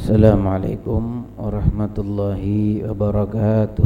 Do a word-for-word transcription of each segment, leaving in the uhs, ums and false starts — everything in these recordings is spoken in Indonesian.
Assalamualaikum warahmatullahi wabarakatuh.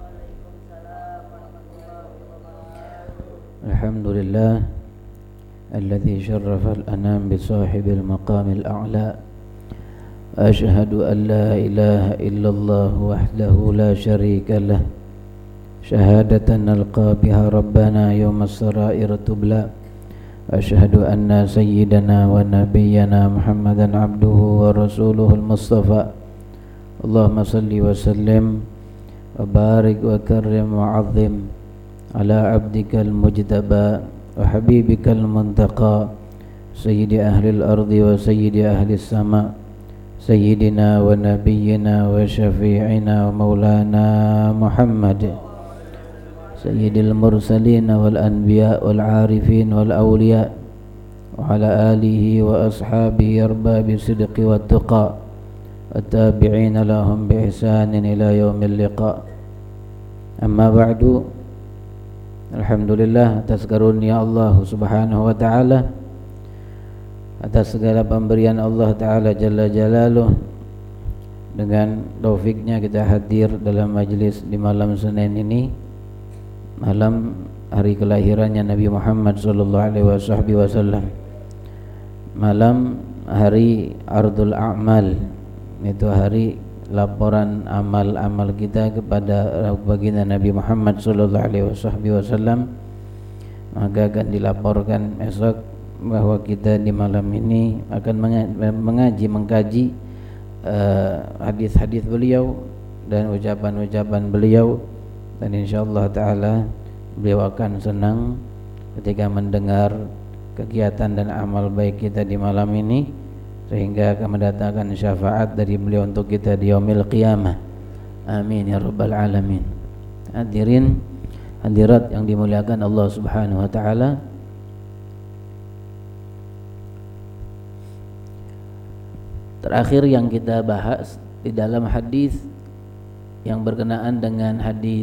Alhamdulillah alladzi syarrafa al-anam bi sahibil maqamil a'la. Ashhadu an la ilaha illallah wahdahu la syarika lah. Syahadatan nalqa biha rabbana yawmas sarair tubla. Ashhadu anna sayyidana wa nabiyyana Muhammadan abduhu wa rasuluhul mustafa. Allahumma salli wa sallim wa barik wa karrim wa azim ala abdikal mujtaba wa habibikal muntaqa sayyidi ahlil ardi wa sayyidi ahlis sama sayyidina wa nabiyyina wa syafi'ina wa maulana Muhammad sayyidil mursalin wal anbiya wal arifin wal awliya wa ala alihi wa ashabihi arbabi sidqi wa tuqa at-tabi'in lahum bi ihsanin ila yaumil liqa. Amma ba'du. Alhamdulillah atas karunia Allah subhanahu wa ta'ala, atas segala pemberian Allah ta'ala jalla jalaluh. Dengan taufiknya kita hadir dalam majlis di malam Senin ini, malam hari kelahirannya Nabi Muhammad sallallahu alaihi wasallam, malam hari Ardul A'mal, itu hari laporan amal-amal kita kepada baginda Nabi Muhammad sallallahu alaihi wasallam. Maka akan dilaporkan esok bahwa kita di malam ini akan mengaji, mengkaji uh, hadis-hadis beliau dan ucapan-ucapan beliau. Dan insyaallah ta'ala beliau akan senang ketika mendengar kegiatan dan amal baik kita di malam ini, sehingga akan mendatangkan syafaat dari beliau untuk kita di yaumil qiyamah. Amin ya rabbal alamin. Hadirin hadirat yang dimuliakan Allah subhanahu wa ta'ala, terakhir yang kita bahas di dalam hadis yang berkenaan dengan hadis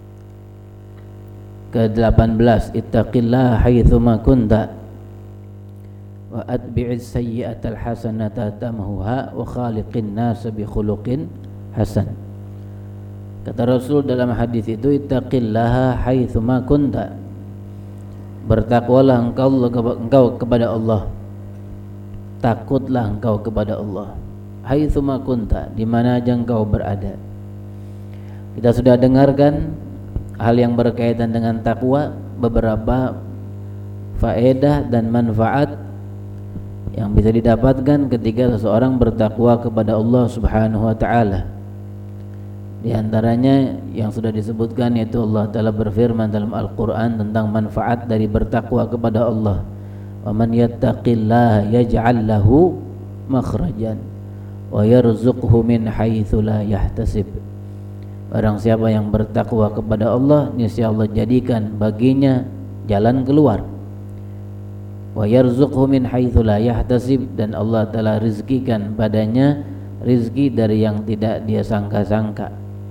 ke delapan belas, ittaqillaha haitsuma kunta wa atbi'is sayyi'atal hasanata tamhuha wa khaliqin nas bi khuluqin hasan. Kata Rasul dalam hadis itu, ittaqillaha haitsuma kunta, bertakwalah engkau engkau kepada Allah, takutlah engkau kepada Allah, haitsuma kunta, di mana aja engkau berada. Kita sudah dengarkan hal yang berkaitan dengan takwa, beberapa faedah dan manfaat yang bisa didapatkan ketika seseorang bertakwa kepada Allah subhanahu wa ta'ala. Di antaranya yang sudah disebutkan, yaitu Allah ta'ala berfirman dalam Al-Quran tentang manfaat dari bertakwa kepada Allah. Wa man yattaqillaha yaj'al lahu makhrajan wa yarzuqhu min haitsu la yahtasib. Barang siapa yang bertakwa kepada Allah, niscaya Allah jadikan baginya jalan keluar. Wa yarzuqhu min haitsu la yahtasib, dan Allah telah rizkikan padanya rizki dari yang tidak dia sangka-sangka.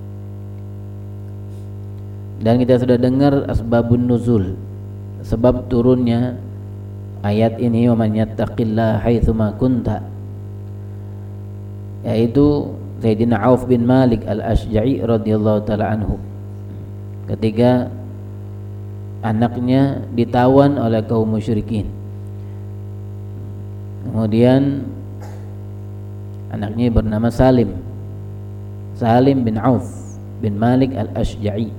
Dan kita sudah dengar asbabun nuzul, sebab turunnya ayat ini, wa man yattaqillaha haitsuma kunta, yaitu Sayyidina Auf bin Malik al-Ashja'i radhiyallahu ta'ala anhu ketika anaknya ditawan oleh kaum musyrikin. Kemudian anaknya bernama Salim Salim bin Auf bin Malik al-Ashja'i.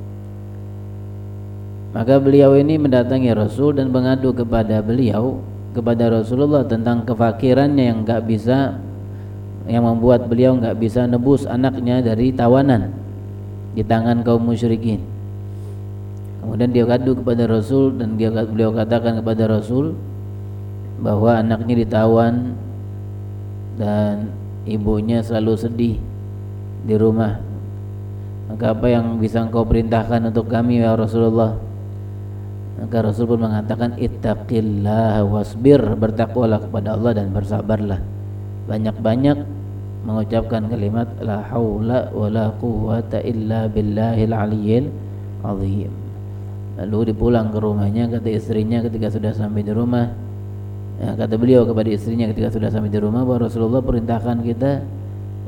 Maka beliau ini mendatangi Rasul dan mengadu kepada beliau, kepada Rasulullah, tentang kefakirannya yang enggak bisa, yang membuat beliau enggak bisa nebus anaknya dari tawanan di tangan kaum musyrikin. Kemudian dia ngadu kepada Rasul, dan dia, beliau katakan kepada Rasul bahwa anaknya ditawan dan ibunya selalu sedih di rumah. Maka apa yang bisa engkau perintahkan untuk kami ya Rasulullah? Maka Rasul pun mengatakan, ittaqillaha wasbir, bertakwalah kepada Allah dan bersabarlah. Banyak-banyak mengucapkan kalimat la haula wala quwwata illa billahil aliyyil azim. Lalu dipulang ke rumahnya, kata istrinya ketika sudah sampai di rumah, ya, kata beliau kepada istrinya ketika sudah sampai di rumah, bahwa Rasulullah perintahkan kita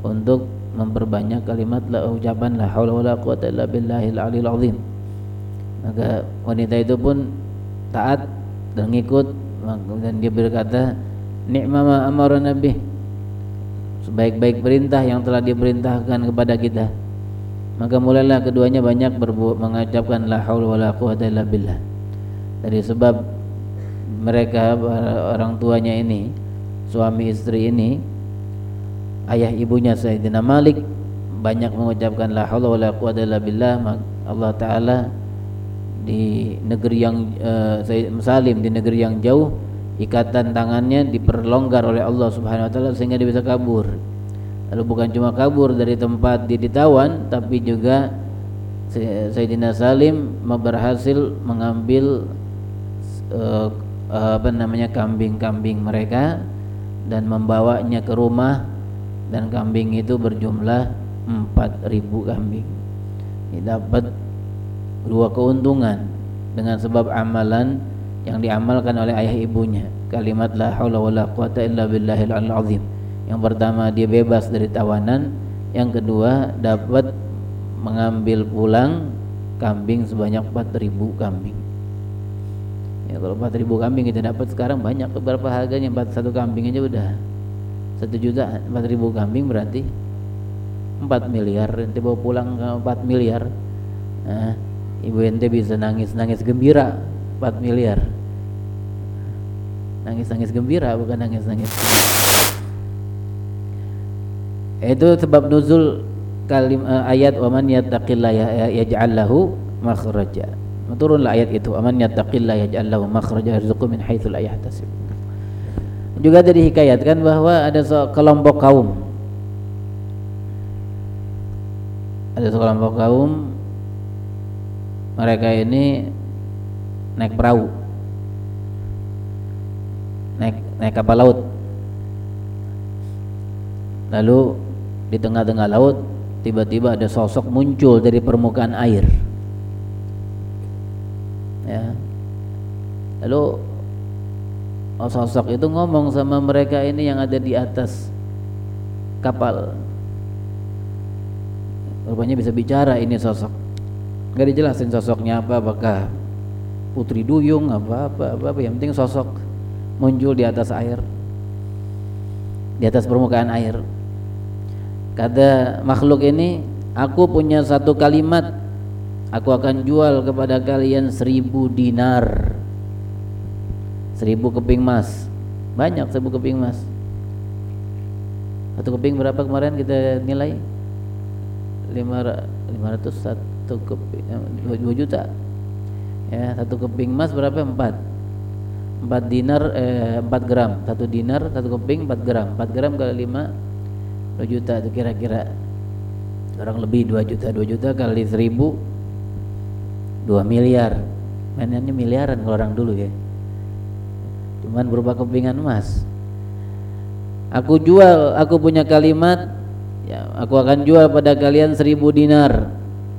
untuk memperbanyak kalimat la ucapan la haula wala quwata illa billahil aliyil azim. Maka wanita itu pun taat dan ngikut, dan dia berkata ni'ma ma amarna bih, sebaik-baik perintah yang telah diperintahkan kepada kita. Maka mulailah keduanya banyak berbu- mengucapkan la haula wala quwata illa billah. Dari sebab mereka orang tuanya ini, suami istri ini, ayah ibunya Sayyidina Malik banyak mengucapkan la haula wala quwata illa billah. Allah Ta'ala di negeri yang uh, Sayyid Salim di negeri yang jauh, ikatan tangannya diperlonggar oleh Allah Subhanahu wa taala sehingga dia bisa kabur. Lalu bukan cuma kabur dari tempat dia ditawan, tapi juga Sayyidina Salim berhasil mengambil uh, apa namanya kambing-kambing mereka dan membawanya ke rumah, dan kambing itu berjumlah empat ribu kambing. Dia dapat dua keuntungan dengan sebab amalan yang diamalkan oleh ayah ibunya, kalimat la haula wala quwata illa billahil aliyil azim. Yang pertama dia bebas dari tawanan, yang kedua dapat mengambil pulang kambing sebanyak empat ribu kambing. Ya, kalau empat ribu kambing kita dapat sekarang banyak. Berapa harganya? empat satu kambing aja udah satu juta. empat ribu kambing berarti empat miliar. Nanti bawa pulang empat miliar. Nah, ibu ente bisa nangis-nangis gembira empat miliar. Nangis-nangis gembira, bukan nangis-nangis. Itu sebab nuzul kalim uh, ayat wa man yattaqillaha yaj'al lahu makhraja. Turunlah ayat itu, wa man yattaqillaha yaj'al lahu makhraja yarzuqhu min haitsu la yahtasib. Juga ada dihikayatkan bahwa ada sekelompok kaum ada sekelompok kaum mereka ini naik perahu, naik naik kapal laut. Lalu di tengah-tengah laut tiba-tiba ada sosok muncul dari permukaan air. Ya. Lalu sosok itu ngomong sama mereka ini yang ada di atas kapal. Rupanya bisa bicara ini sosok. Gak dijelasin sosoknya apa, apakah putri duyung apa apa apa, apa. Yang penting sosok muncul di atas air, di atas permukaan air. Kata makhluk ini, aku punya satu kalimat, aku akan jual kepada kalian seribu dinar, seribu keping emas. Banyak seribu keping emas. Satu keping berapa kemarin kita nilai? lima ratus satu keping, dua juta. Ya, satu keping emas berapa? empat empat dinar, eh, empat gram. Satu dinar, satu keping empat gram. empat gram kali lima, dua juta itu kira-kira. Orang lebih dua juta. dua juta kali seribu, dua miliar. Mainannya miliaran kalau orang dulu ya. Cuman berupa kepingan emas. Aku jual, aku punya kalimat, ya, aku akan jual pada kalian seribu dinar.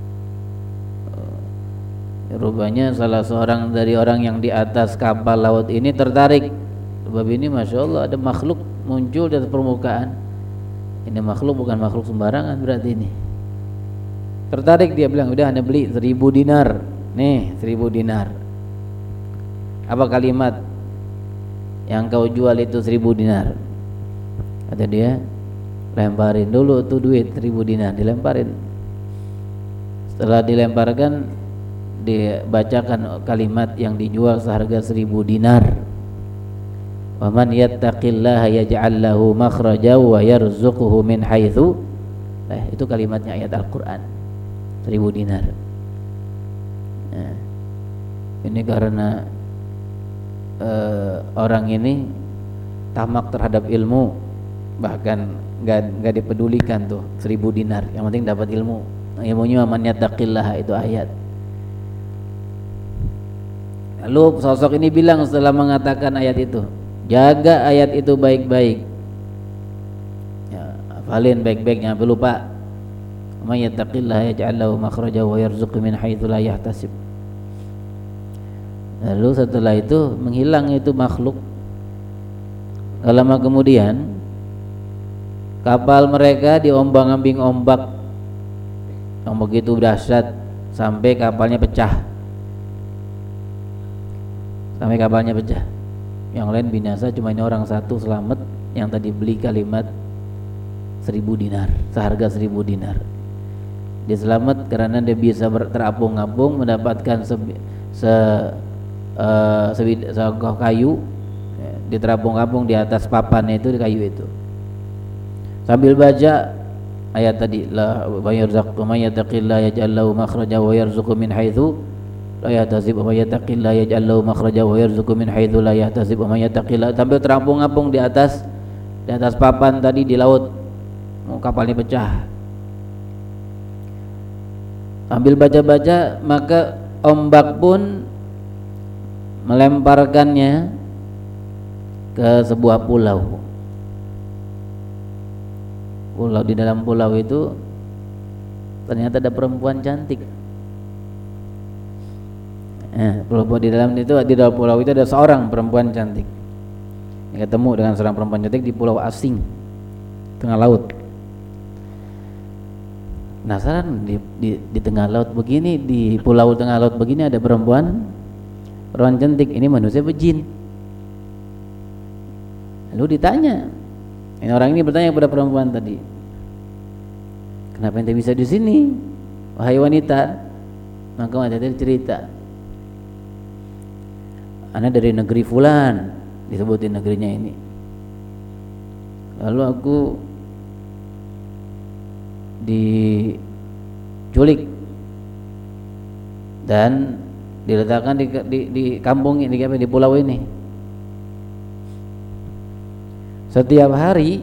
Rupanya salah seorang dari orang yang di atas kapal laut ini tertarik. Sebab ini Masya Allah ada makhluk muncul di atas permukaan. Ini makhluk bukan makhluk sembarangan berarti ini. Tertarik, dia bilang udah anda beli seribu dinar. Nih seribu dinar. Apa kalimat yang kau jual itu seribu dinar? Kata dia, lemparin dulu tuh duit seribu dinar. Dilemparin. Setelah dilemparkan, dibacakan kalimat yang dijual seharga seribu dinar. Wa man yattaqillaha yaj'al lahu makhraja wa yarzuqhu min haitsu. Nah, itu kalimatnya ayat Al-Qur'an. seribu dinar. Nah, ini karena uh, orang ini tamak terhadap ilmu, bahkan enggak enggak dipedulikan tuh seribu dinar. Yang penting dapat ilmu. Ilmunya man yattaqillaha itu ayat. Lalu sosok ini bilang setelah mengatakan ayat itu, jaga ayat itu baik-baik. Ya, hafalin baik-baik, jangan lupa. May yattaqillaha yaj'al lahu makhraja wa yarzuqhu min haitsu la yahtasib. Lalu setelah itu menghilang itu makhluk. Lama kemudian Kapal mereka diombang-ambing ombak yang begitu dahsyat sampai kapalnya pecah. Sampai kapalnya pecah. Yang lain binasa, cuma ini orang satu selamat yang tadi beli kalimat seribu dinar, seharga seribu dinar. Dia selamat karena dia bisa terapung-apung mendapatkan se, se uh, segah kayu, di terapung-apung di atas papannya itu, di kayu itu. Sambil baca ayat tadi, la yarzaqu man yattaqillah yaj'al lahu makhraja wa yarzuqhu min haitsu la yahtasib wa may yattaqillah yaj'al lahu makhraja wa yarzuqhu min haitsu la yahtasib wa may yattaqillah, sambil terapung-apung di atas di atas papan tadi di laut. Oh, kapalnya pecah. Sambil baca-baca maka ombak pun melemparkannya ke sebuah pulau. Pulau di dalam pulau itu ternyata ada perempuan cantik. Eh, pulau di dalam itu di dalam pulau itu ada seorang perempuan cantik. Yang ketemu dengan seorang perempuan cantik di pulau asing tengah laut. Penasaran di, di, di tengah laut begini, di pulau tengah laut begini ada perempuan perempuan cantik, ini manusia apa jin? Lalu ditanya, ini orang ini bertanya kepada perempuan tadi, kenapa ente bisa di sini, wahai wanita? Maka wanita itu cerita, ana dari negeri fulan, disebutin negerinya ini. Lalu aku diculik dan diletakkan di, di, di kampung ini, di pulau ini. Setiap hari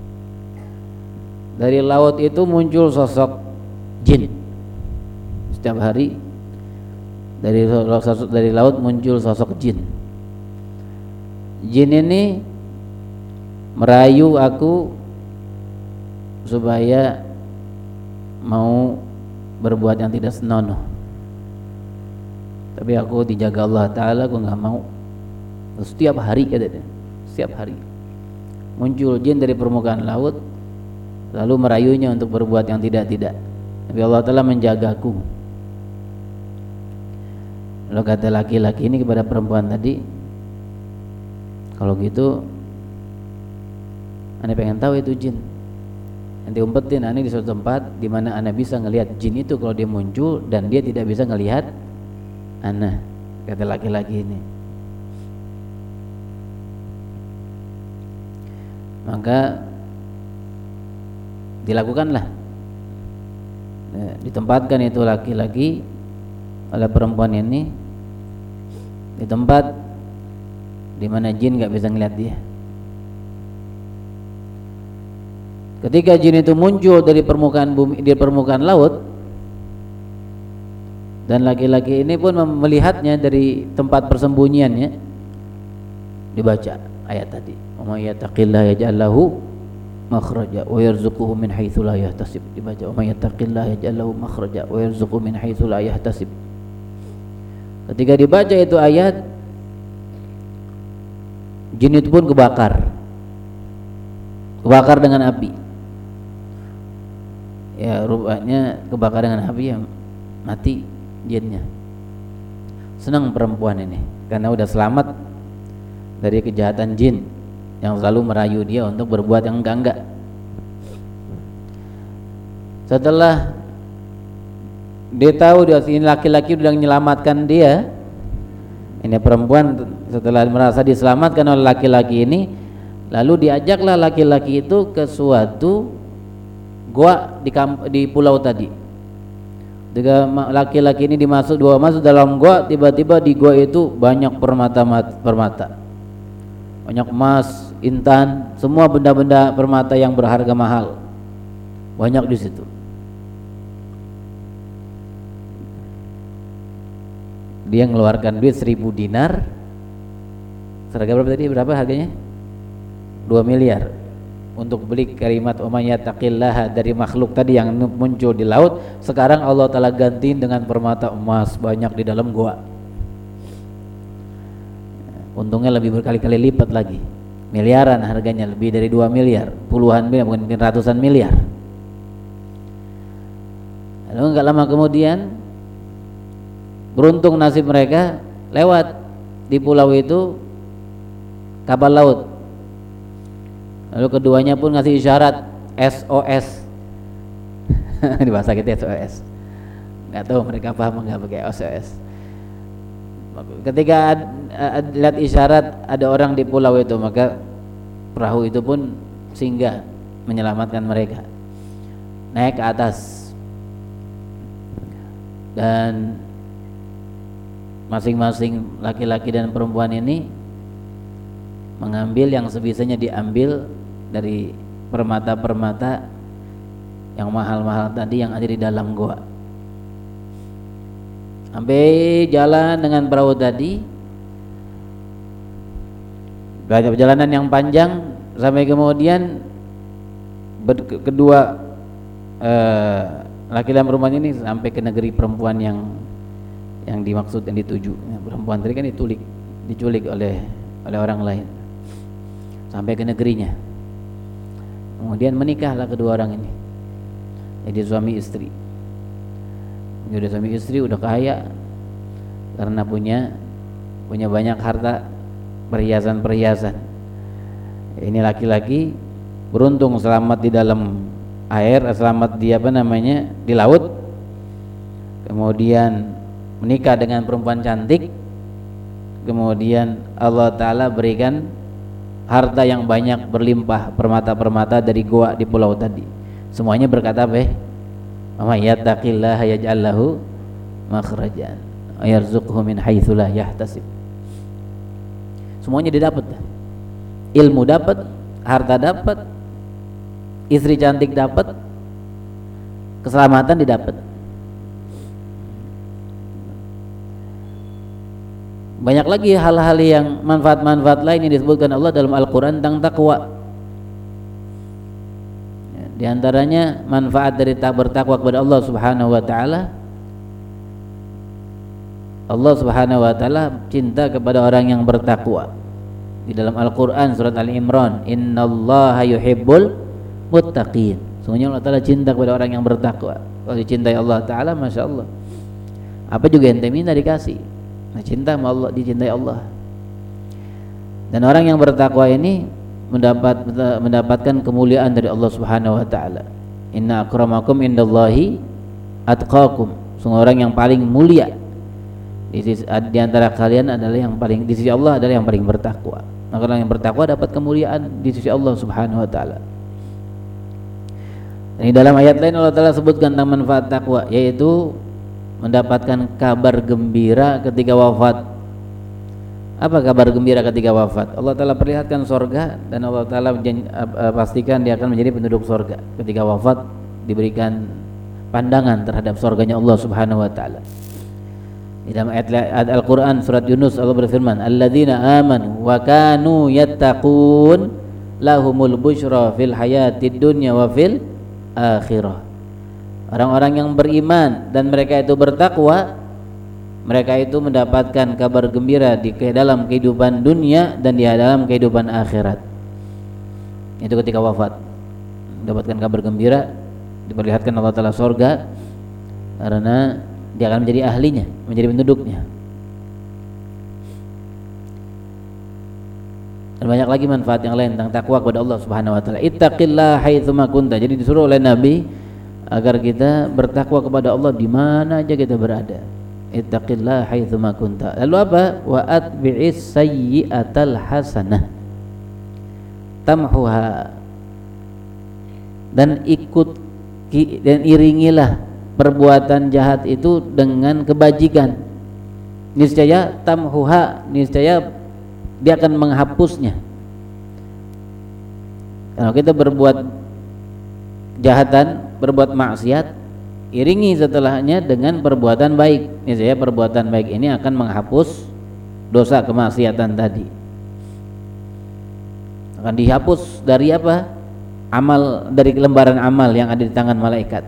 dari laut itu muncul sosok jin. Setiap hari dari dari laut muncul sosok jin. Jin ini merayu aku supaya mau berbuat yang tidak senonoh, tapi aku dijaga Allah Ta'ala, aku nggak mau. Setiap hari katanya, setiap hari muncul jin dari permukaan laut lalu merayunya untuk berbuat yang tidak-tidak, tapi Allah Ta'ala menjagaku. Lalu kata laki-laki ini kepada perempuan tadi, kalau gitu ane pengen tahu itu jin, nanti umpetin ane di suatu tempat di mana ane bisa ngelihat jin itu kalau dia muncul dan dia tidak bisa ngelihat ane, kata laki-laki ini. Maka dilakukanlah, nah, ditempatkan itu laki-laki oleh perempuan ini di tempat di mana jin nggak bisa ngelihat dia. Ketika jin itu muncul dari permukaan bumi, di permukaan laut, dan laki-laki ini pun melihatnya dari tempat persembunyiannya, dibaca ayat tadi, "Wa may yattaqillaha yaj'al lahu makhraja wa yarzuquhu min haitsu la yahtasib." Dibaca, "Wa may yattaqillaha yaj'al lahu makhraja wa yarzuquhu min haitsu la yahtasib." Ketika dibaca itu ayat, jin itu pun kebakar. Kebakar dengan api. Ya rupanya kebakar dengan api, ya mati jinnya. Senang perempuan ini karena udah selamat dari kejahatan jin yang selalu merayu dia untuk berbuat yang enggak-enggak. Setelah dia tahu dia ini laki-laki udah menyelamatkan dia, ini perempuan setelah merasa diselamatkan oleh laki-laki ini, lalu diajaklah laki-laki itu ke suatu gua di, kamp, di pulau tadi. Ketika laki-laki ini dimasuk dua masuk dalam gua, tiba-tiba di gua itu banyak permata permata, banyak emas, intan, semua benda-benda permata yang berharga mahal, banyak di situ. Dia mengeluarkan duit seribu dinar. Seharga berapa tadi? Berapa harganya? Dua miliar untuk beli kalimat "Wa may yattaqillaha" dari makhluk tadi yang muncul di laut. Sekarang Allah Ta'ala gantiin dengan permata emas banyak di dalam gua. Untungnya lebih berkali-kali lipat lagi. miliaran harganya, lebih dari dua miliar, puluhan miliar, mungkin ratusan miliar. Lalu enggak lama kemudian beruntung nasib mereka, lewat di pulau itu kapal laut. Lalu keduanya pun ngasih isyarat S O S. Di bahasa kita S O S. Enggak tahu mereka paham enggak pakai S O S. Ketika ad, ad, lihat isyarat ada orang di pulau itu, maka perahu itu pun singgah menyelamatkan mereka, naik ke atas, dan masing-masing laki-laki dan perempuan ini mengambil yang sebisanya diambil dari permata-permata yang mahal-mahal tadi yang ada di dalam gua. Sampai jalan dengan perahu tadi, banyak perjalanan yang panjang, sampai kemudian ber- kedua eh, laki dan perempuan ini sampai ke negeri perempuan yang yang dimaksud, yang dituju. Ya, perempuan tadi kan ditulik, diculik oleh oleh orang lain, sampai ke negerinya. Kemudian menikahlah kedua orang ini, jadi suami istri. Udah suami istri, udah kaya karena punya punya banyak harta, perhiasan-perhiasan. Ini laki-laki beruntung selamat di dalam air, selamat di apa namanya di laut. Kemudian menikah dengan perempuan cantik. Kemudian Allah Ta'ala berikan harta yang banyak, berlimpah, permata-permata dari gua di pulau tadi. Semuanya berkata apa? Wa yattaqillaha yaj'al lahu makhrajan wa yarzuqhu min haitsu la yahtasib. Semuanya didapat. Ilmu dapat, harta dapat, istri cantik dapat, keselamatan didapat. Banyak lagi hal-hal yang manfaat-manfaat lain yang disebutkan Allah dalam Al-Qur'an tentang takwa. Di antaranya manfaat dari tak bertakwa kepada Allah Subhanahu wa taala. Allah Subhanahu wa taala cinta kepada orang yang bertakwa. Di dalam Al-Qur'an surat Al-Imran, innallaha yuhibbul muttaqin. Sungguhnya Allah Taala cinta kepada orang yang bertakwa. Kalau dicintai Allah Taala, masya Allah, apa juga yang ente minta dikasih. Nah, cinta sama Allah, dicintai Allah. Dan orang yang bertakwa ini mendapat mendapatkan kemuliaan dari Allah Subhanahu wa taala. Inna akramakum indallahi atqakum. Sungguh orang yang paling mulia di sisi di antara kalian adalah yang paling di sisi Allah adalah yang paling bertakwa. Maka orang yang bertakwa dapat kemuliaan di sisi Allah Subhanahu wa taala. Dan di dalam ayat lain Allah Taala sebutkan tentang manfaat takwa, yaitu mendapatkan kabar gembira ketika wafat. Apa kabar gembira ketika wafat? Allah Ta'ala perlihatkan sorga, dan Allah Ta'ala pastikan dia akan menjadi penduduk sorga. Ketika wafat diberikan pandangan terhadap sorganya Allah Subhanahu wa Ta'ala. Di dalam ayat Al-Quran surat Yunus Allah berfirman, alladzina amanu wa kanu yattaqun lahumul busyra fil hayatid dunya wa fil akhirah. Orang-orang yang beriman dan mereka itu bertakwa, mereka itu mendapatkan kabar gembira di dalam kehidupan dunia dan di dalam kehidupan akhirat. Itu ketika wafat mendapatkan kabar gembira, diperlihatkan Allah Ta'ala surga karena dia akan menjadi ahlinya, menjadi penduduknya. Dan banyak lagi manfaat yang lain tentang takwa kepada Allah Subhanahu wa taala. Ittaqillaha haitsuma kunta. Jadi disuruh oleh Nabi agar kita bertakwa kepada Allah di mana aja kita berada. Ittaqillaha haitsuma kunta. Lalu apa? Wa atbi'is sayyi'atal hasanah tamhuha. Dan ikut dan iringilah perbuatan jahat itu dengan kebajikan. Niscaya tamhuha, niscaya dia akan menghapusnya. Kalau kita berbuat kejahatan, berbuat maksiat, iringi setelahnya dengan perbuatan baik. Niscaya perbuatan baik ini akan menghapus dosa kemaksiatan tadi. Akan dihapus dari apa? Amal, dari lembaran amal yang ada di tangan malaikat.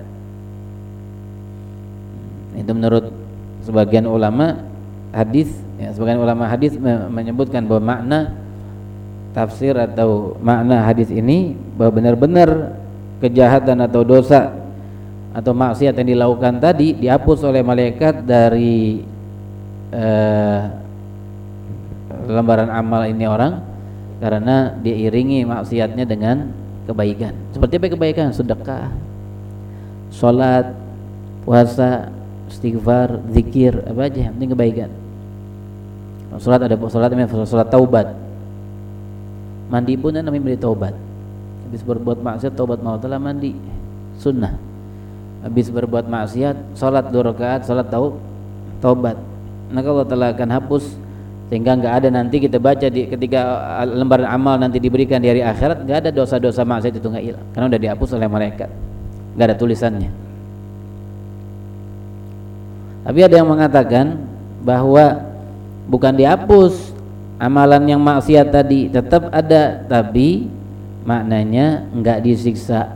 Itu menurut sebagian ulama hadis, ya, sebagian ulama hadis menyebutkan bahwa makna tafsir atau makna hadis ini bahwa benar-benar kejahatan atau dosa atau maksiat yang dilakukan tadi dihapus oleh malaikat dari eh, lembaran amal ini orang karena diiringi maksiatnya dengan kebaikan. Seperti apa kebaikan? Sedekah, sholat, puasa, istighfar, zikir, apa aja yang penting kebaikan. Sholat ada sholat namanya sholat taubat. Mandi pun namanya taubat. Habis berbuat maksiat taubat mau telah mandi, sunnah. Habis berbuat maksiat sholat dua rakaat, sholat tau, taubat. Maka Allah Ta'ala akan hapus sehingga nggak ada nanti kita baca di ketika lembaran amal nanti diberikan di hari akhirat nggak ada dosa-dosa maksiat itu nggak hilang karena udah dihapus oleh malaikat, nggak ada tulisannya. Tapi ada yang mengatakan bahwa bukan dihapus amalan yang maksiat tadi, tetap ada, tapi maknanya enggak disiksa.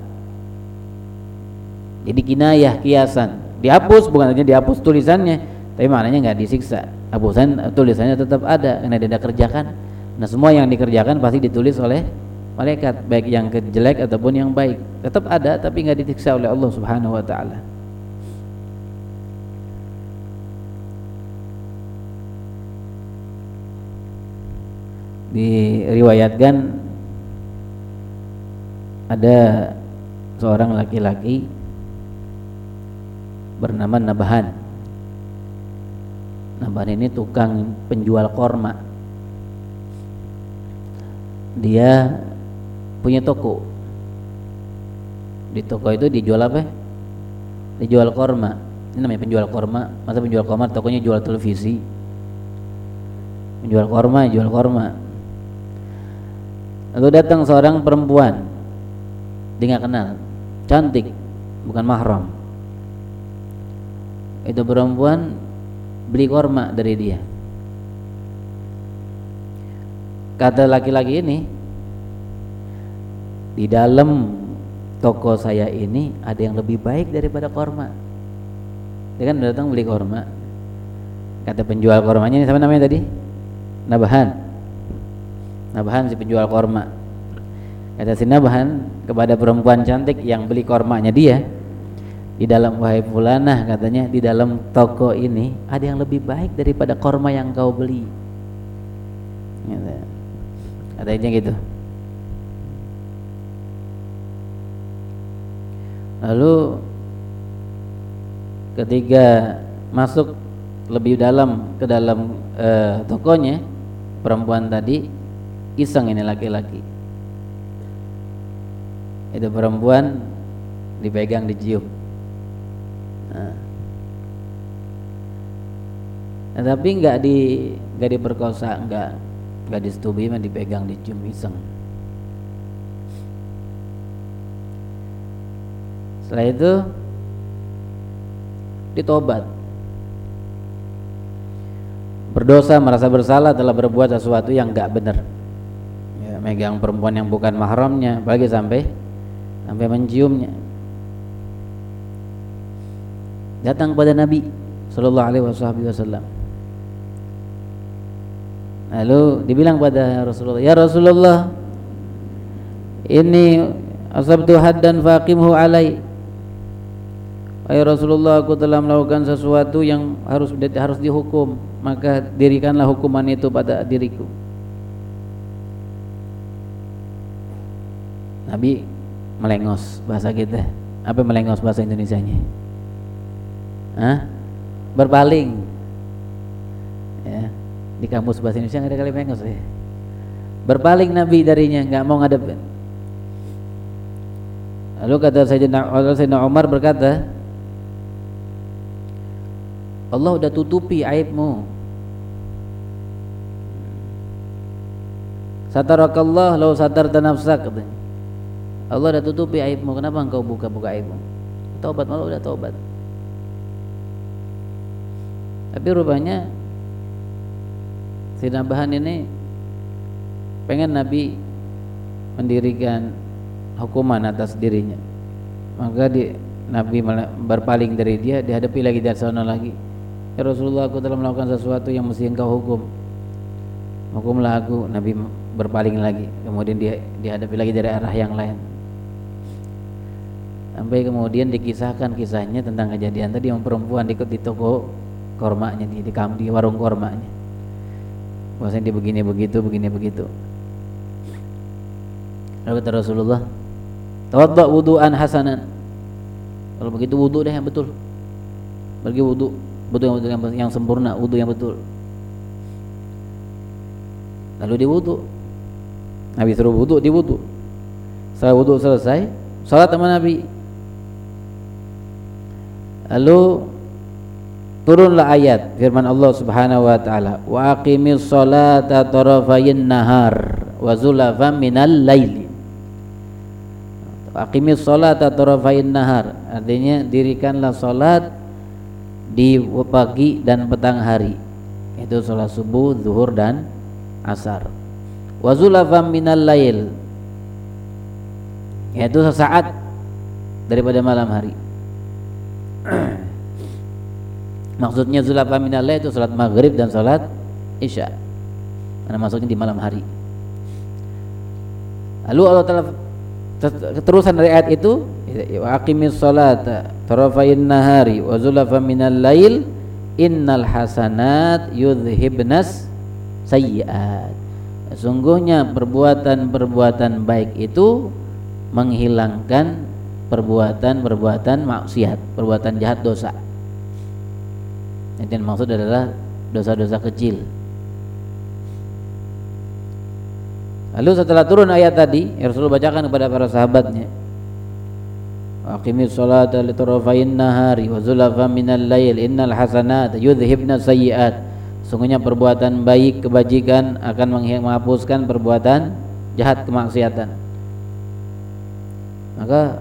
Jadi kinayah, kiasan. Dihapus bukan hanya dihapus tulisannya, tapi maknanya enggak disiksa. Hapusan tulisannya tetap ada karena dia kerjakan. Nah, semua yang dikerjakan pasti ditulis oleh malaikat, baik yang jelek ataupun yang baik. Tetap ada tapi enggak disiksa oleh Allah Subhanahu wa taala. Diriwayatkan ada seorang laki-laki bernama Nabahan. Nabahan ini tukang penjual korma. Dia punya toko. Di toko itu dijual apa? Dijual korma. Ini namanya penjual korma. Masa penjual korma tokonya jual televisi? Penjual korma, jual korma. Lalu datang seorang perempuan, dia nggak kenal, cantik, bukan mahram. Itu perempuan beli korma dari dia. Kata laki-laki ini, di dalam toko saya ini ada yang lebih baik daripada korma. Dia kan datang beli korma. Kata penjual kormanya ini, siapa namanya tadi? Nabahan. Nabahan si penjual korma. Kata si Nabahan kepada perempuan cantik yang beli kormanya dia, di dalam wahai fulanah, katanya, di dalam toko ini ada yang lebih baik daripada korma yang kau beli. Katanya gitu. Lalu ketika masuk lebih dalam ke dalam uh, tokonya, perempuan tadi iseng, ini laki-laki. Itu perempuan dipegang, dicium. Nah, nah tapi nggak di nggak diperkosa, nggak nggak disetubui, mah dipegang, dicium, iseng. Setelah itu ditobat. Berdosa, merasa bersalah telah berbuat sesuatu yang nggak benar. Ya, megang perempuan yang bukan mahramnya, apalagi sampai sampai menciumnya. Datang kepada Nabi Sallallahu Alaihi Wasallam. Lalu dibilang pada Rasulullah, ya Rasulullah, ini asabtu haddan faqimhu alai. Wahai Rasulullah, aku telah melakukan sesuatu yang harus harus dihukum, maka dirikanlah hukuman itu pada diriku. Nabi melengos, bahasa kita. Apa melengos bahasa Indonesianya? Hah? Berpaling. Ya, di kamus bahasa Indonesia nggak ada kali melengos ya. Berpaling Nabi darinya, nggak mau ngadepin. Lalu kata Sayyidina, Sayyidina Umar berkata, Allah udah tutupi aibmu. Satarakallah law satarta nafsak, katanya. Allah udah tutupi aibmu, kenapa engkau buka-buka aibmu? Taubat, malah udah taubat. Tapi rupanya si Nabahan ini pengen Nabi mendirikan hukuman atas dirinya. Maka di, Nabi berpaling dari dia, dihadapi lagi dari sana lagi. Ya Rasulullah, aku telah melakukan sesuatu yang mesti engkau hukum. Hukumlah aku. Nabi berpaling lagi, kemudian dia dihadapi lagi dari arah yang lain. Sampai kemudian dikisahkan kisahnya tentang kejadian tadi yang perempuan ikut di toko kormanya, di di, di warung kormanya. Bahwasanya dia begini begitu, begini begitu. Lalu kata Rasulullah, tawadda wudu'an hasanan. Kalau begitu wudu deh yang betul. Bagi wudu, wudu yang betul, yang, yang sempurna, wudu yang betul. Lalu diwudu. Nabi suruh wudu, diwudu. Setelah wudu selesai, salat sama Nabi. Lalu turunlah ayat firman Allah Subhanahu wa taala, wa aqimis sholata tarafayin nahar wa zulafan minal laili. Aqimis sholata tarafayin nahar, artinya dirikanlah salat di pagi dan petang hari, itu salat subuh, zuhur dan asar. Wa zulafan minal lail, yaitu sesaat daripada malam hari. Maksudnya zulafan minal lail itu salat maghrib dan salat isya, karena maksudnya di malam hari. Lalu Allah Ta'ala keterusan dari ayat itu, wa aqimis sholata tarafayin nahari wa zulafan minal lail innal hasanat yudhibnas sayyiat. Sungguhnya perbuatan-perbuatan baik itu menghilangkan perbuatan-perbuatan maksiat, perbuatan jahat, dosa. Yang maksud adalah dosa-dosa kecil. Lalu setelah turun ayat tadi, Rasulullah bacakan kepada para sahabatnya, aqimis sholata litarafayin nahari wa zulafan minal lail innal hasanat yudhibna sayyiat. Sungguhnya perbuatan baik, kebajikan akan menghapuskan perbuatan jahat, kemaksiatan. Maka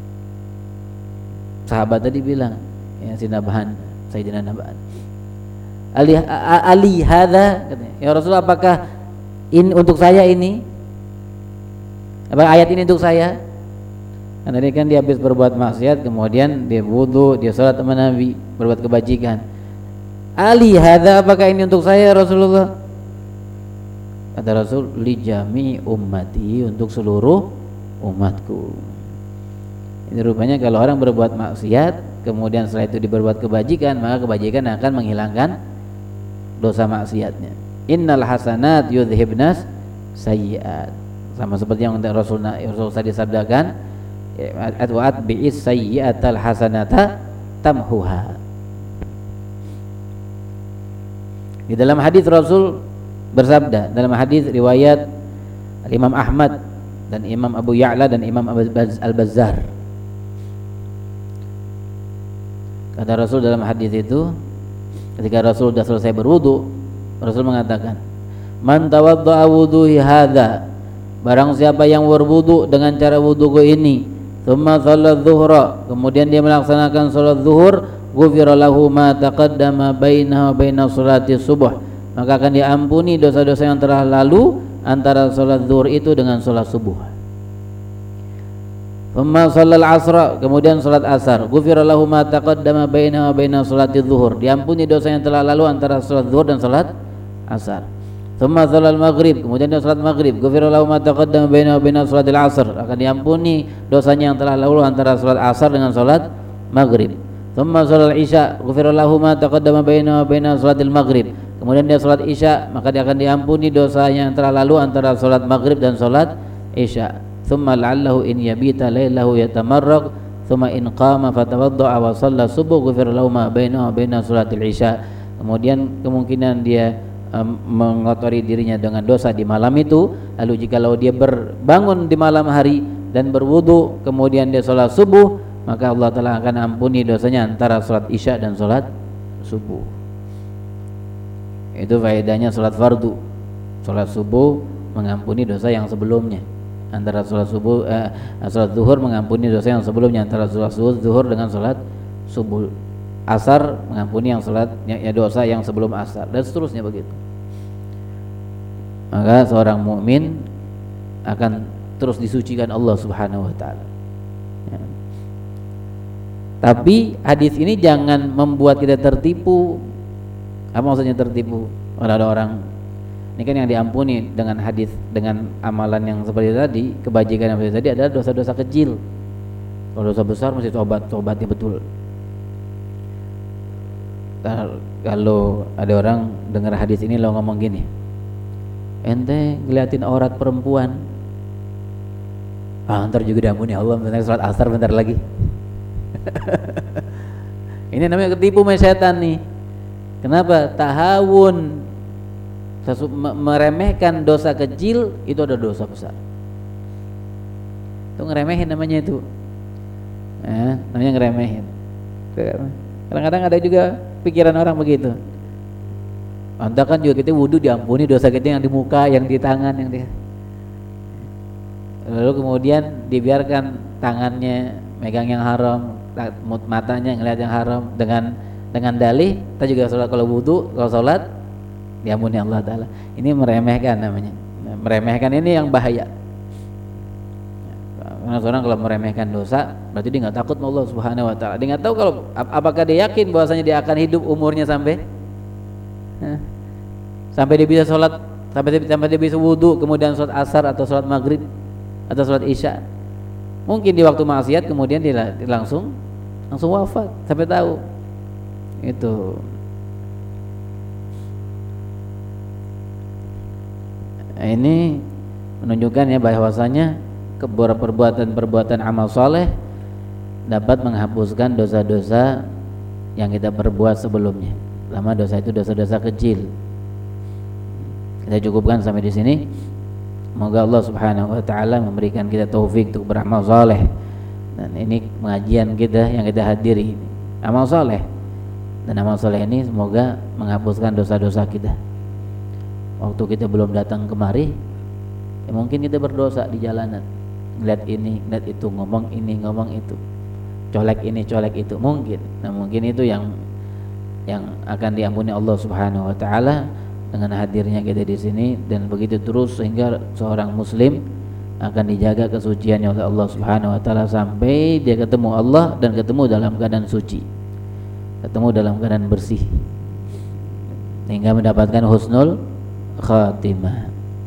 sahabat tadi bilang, ya si Nabahan, Sayyidina Nabahan, Ali ali hadza, katanya, ya Rasulullah, apakah ini untuk saya ini? Apa ayat ini untuk saya? Karena ini kan dia habis berbuat maksiat, kemudian dia wudu, dia salat sama Nabi, berbuat kebajikan. Ali hadza, apakah ini untuk saya Rasulullah? Kata Rasul, li jami ummati, untuk seluruh umatku. Ini rupanya kalau orang berbuat maksiat, kemudian setelah itu diberbuat kebajikan, maka kebajikan akan menghilangkan dosa maksiatnya. Innal hasanat yudhibnas sayyiat. Sama seperti yang Rasul Rasul tadi sabdakan, atwa'at bi'is sayyiatal hasanata tamhuha. Di dalam hadis Rasul bersabda, dalam hadis riwayat Imam Ahmad dan Imam Abu Ya'la dan Imam Al-Bazzar, kata Rasul dalam hadis itu, ketika Rasul sudah selesai berwudu, Rasul mengatakan, man tawadda'a wuduhi hadza, barang siapa yang berwudu dengan cara wuduku ini, thumma shalat zuhra, kemudian dia melaksanakan salat zuhur, ghufira lahu ma taqaddama bainahu wa baina salati subuh, maka akan diampuni dosa-dosa yang telah lalu antara salat zuhur itu dengan salat subuh. Thumma shalal asra, kemudian salat asar, ghufira lahu ma taqaddama bainahu wa baina salati zuhur, diampuni dosa yang telah lalu antara salat zuhur dan salat asar. Thumma shalal maghrib, kemudian dia salat maghrib, ghufira lahu ma taqaddama bainahu wa baina salatil asr, akan diampuni dosanya yang telah lalu antara salat asar dengan salat maghrib. Thumma shalal isya, ghufira lahu ma taqaddama bainahu wa baina salatil maghrib, kemudian dia salat isya, maka dia akan diampuni dosanya yang telah lalu antara salat maghrib dan salat isya. Thumma la'allahu in yabita lailahu yatamarraq, thumma in qama fatawadda'a wa shalla subuh, ghufira lahu ma bainahu wa baina salatil isya. Kemudian kemungkinan dia um, mengotori dirinya dengan dosa di malam itu. Lalu jikalau dia berbangun di malam hari dan berwudu, kemudian dia salat subuh, maka Allah Ta'ala akan ampuni dosanya antara salat isya dan salat subuh. Itu faedahnya salat fardu. Salat subuh mengampuni dosa yang sebelumnya. Antara salat subuh eh, salat zuhur mengampuni dosa yang sebelumnya, antara salat zuhur dengan salat subuh. Asar mengampuni yang salat ya, ya dosa yang sebelum asar, dan seterusnya begitu. Maka seorang mukmin akan terus disucikan Allah Subhanahu wa taala. Ya. Tapi hadis ini jangan membuat kita tertipu. Apa maksudnya tertipu? Ada orang Ini kan yang diampuni dengan hadis, dengan amalan yang seperti tadi, kebajikan yang seperti tadi adalah dosa-dosa kecil. Kalau dosa besar mesti tobat, tobatnya betul. Kalau ada orang dengar hadis ini lo ngomong gini, ente ngeliatin aurat perempuan, ah ntar juga diampuni Allah, bentar sholat asar bentar lagi. Ini namanya ketipu sama setan nih. Kenapa? Tahawun, meremehkan dosa kecil itu ada dosa besar. Itu ngeremehin namanya itu. Eh, namanya ngeremehin. Kadang-kadang ada juga pikiran orang begitu. Anda kan juga kita wudu diampuni dosa kita yang di muka, yang di tangan, yang di. Lalu kemudian dibiarkan tangannya megang yang haram, matanya ngelihat yang haram dengan dengan dalih. Kita juga sholat kalau wudu, kalau sholat diampuni Allah Ta'ala. Ini meremehkan namanya. Meremehkan ini yang bahaya. Karena seorang kalau meremehkan dosa berarti dia nggak takut sama Allah Subhanahu Wa Ta'ala. Dia nggak tahu kalau apakah dia yakin bahwasanya dia akan hidup umurnya sampai sampai dia bisa sholat, sampai dia, sampai dia bisa wudu, kemudian sholat asar atau sholat maghrib atau sholat isya. Mungkin di waktu maksiat kemudian dia langsung langsung wafat sampai tahu itu. Ini menunjukkan ya bahwasanya perbuatan-perbuatan amal soleh dapat menghapuskan dosa-dosa yang kita perbuat sebelumnya. Lama dosa itu dosa-dosa kecil. Kita cukupkan sampai di sini. Semoga Allah Subhanahu Wa Taala memberikan kita taufik untuk beramal soleh. Dan ini pengajian kita yang kita hadiri, amal soleh. Dan amal soleh ini semoga menghapuskan dosa-dosa kita. Waktu kita belum datang kemari, ya mungkin kita berdosa di jalanan, ngeliat ini, ngeliat itu, ngomong ini, ngomong itu, colek ini, colek itu, mungkin. Nah mungkin itu yang yang akan diampuni Allah Subhanahu Wa Taala dengan hadirnya kita di sini, dan begitu terus sehingga seorang Muslim akan dijaga kesuciannya oleh Allah Subhanahu Wa Taala sampai dia ketemu Allah dan ketemu dalam keadaan suci, ketemu dalam keadaan bersih, sehingga mendapatkan husnul khatimah.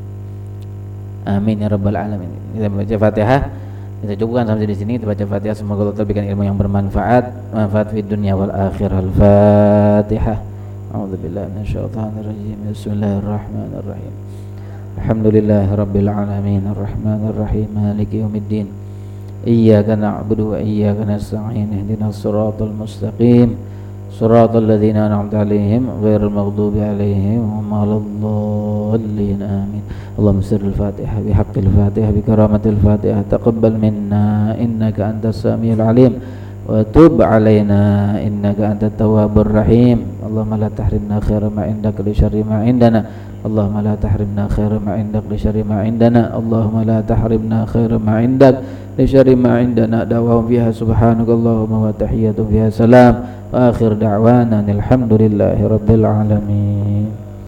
Amin ya rabbal alamin. Kita baca Fatihah, kita cukupkan sampai di sini. Kita baca Fatihah, semoga Allah berikan ilmu yang bermanfaat, manfaat di dunia wal akhirah. Al-Fatihah. A'udzubillahi minasyaitonir rajim. Bismillahirrahmanirrahim. Alhamdulillahi rabbil alamin, arrahmanir rahim, maliki yaumiddin. Iyyaka na'budu wa iyyaka nasta'in. Ihdinas siratal mustaqim. صراط الذين أنعمت عليهم غير المغضوب عليهم ولا الضالين آمين. اللهم سر الفاتحة بحق الفاتحة بكرامة الفاتحة تقبل منا إنك أنت السميع العليم وتب علينا إنك أنت التواب الرحيم. اللهم لا تحرمنا خير ما عندك لشر ما عندنا. اللهم لا تحرمنا خير ما عندك لشر ما عندنا. اللهم لا تحرمنا خير ما عندك لشر ما عندنا. دعواهم فيها سبحانك اللهم وتحية فيها سلام. وآخر دعوانا الحمد لله رب العالمين.